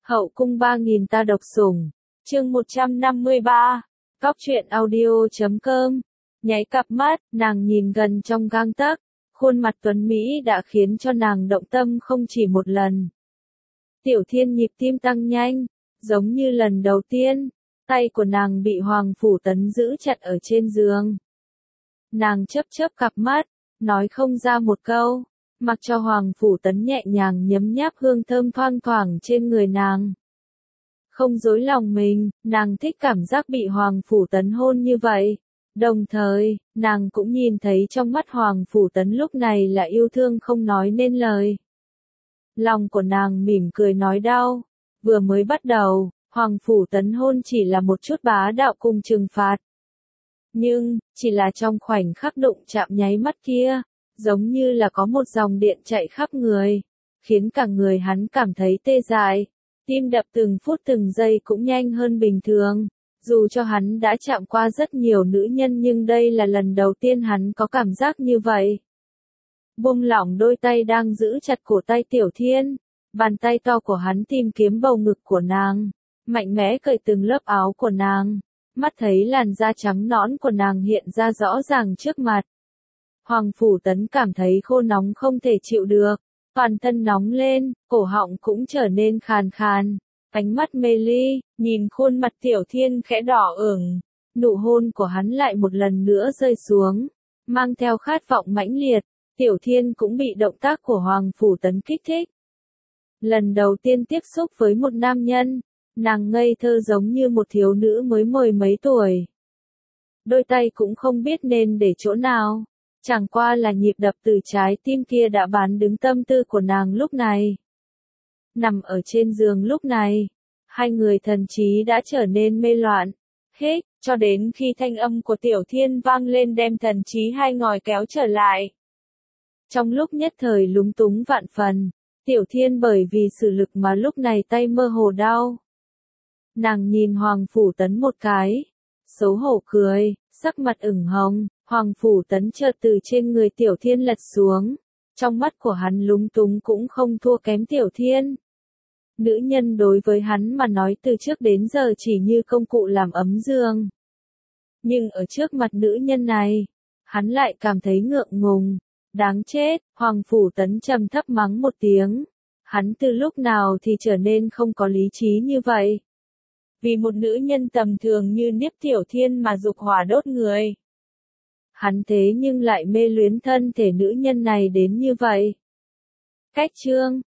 Hậu cung 3000 ta độc sủng. Chương 153. Cóc truyện audio.com. Nháy cặp mắt, nàng nhìn gần trong gang tấc, khuôn mặt tuấn Mỹ đã khiến cho nàng động tâm không chỉ một lần. Tiểu Thiên nhịp tim tăng nhanh, giống như lần đầu tiên, tay của nàng bị Hoàng Phủ Tấn giữ chặt ở trên giường. Nàng chớp chớp cặp mắt, nói không ra một câu, mặc cho Hoàng Phủ Tấn nhẹ nhàng nhấm nháp hương thơm thoang thoảng trên người nàng. Không dối lòng mình, nàng thích cảm giác bị Hoàng Phủ Tấn hôn như vậy. Đồng thời, nàng cũng nhìn thấy trong mắt Hoàng Phủ Tấn lúc này là yêu thương không nói nên lời. Lòng của nàng mỉm cười nói đau. Vừa mới bắt đầu, Hoàng Phủ Tấn hôn chỉ là một chút bá đạo cùng trừng phạt. Nhưng, chỉ là trong khoảnh khắc đụng chạm nháy mắt kia, giống như là có một dòng điện chạy khắp người, khiến cả người hắn cảm thấy tê dại, tim đập từng phút từng giây cũng nhanh hơn bình thường. Dù cho hắn đã chạm qua rất nhiều nữ nhân nhưng đây là lần đầu tiên hắn có cảm giác như vậy. Buông lỏng đôi tay đang giữ chặt cổ tay Tiểu Thiên, bàn tay to của hắn tìm kiếm bầu ngực của nàng, mạnh mẽ cởi từng lớp áo của nàng, mắt thấy làn da trắng nõn của nàng hiện ra rõ ràng trước mặt. Hoàng Phủ Tấn cảm thấy khô nóng không thể chịu được, toàn thân nóng lên, cổ họng cũng trở nên khàn khàn. Ánh mắt mê ly, nhìn khuôn mặt Tiểu Thiên khẽ đỏ ửng, nụ hôn của hắn lại một lần nữa rơi xuống, mang theo khát vọng mãnh liệt. Tiểu Thiên cũng bị động tác của Hoàng Phủ Tấn kích thích. Lần đầu tiên tiếp xúc với một nam nhân, nàng ngây thơ giống như một thiếu nữ mới mười mấy tuổi. Đôi tay cũng không biết nên để chỗ nào, chẳng qua là nhịp đập từ trái tim kia đã bán đứng tâm tư của nàng lúc này. Nằm ở trên giường lúc này, hai người thần trí đã trở nên mê loạn, hết, cho đến khi thanh âm của Tiểu Thiên vang lên đem thần trí hai ngòi kéo trở lại. Trong lúc nhất thời lúng túng vạn phần, Tiểu Thiên bởi vì sử lực mà lúc này tay mơ hồ đau. Nàng nhìn Hoàng Phủ Tấn một cái, xấu hổ cười, sắc mặt ửng hồng, Hoàng Phủ Tấn chợt từ trên người Tiểu Thiên lật xuống, trong mắt của hắn lúng túng cũng không thua kém Tiểu Thiên. Nữ nhân đối với hắn mà nói từ trước đến giờ chỉ như công cụ làm ấm giường. Nhưng ở trước mặt nữ nhân này, hắn lại cảm thấy ngượng ngùng, đáng chết. Hoàng Phủ Tấn trầm thấp mắng một tiếng. Hắn từ lúc nào thì trở nên không có lý trí như vậy. Vì một nữ nhân tầm thường như Niếp Tiểu Thiên mà dục hỏa đốt người. Hắn thế nhưng lại mê luyến thân thể nữ nhân này đến như vậy. Cách chương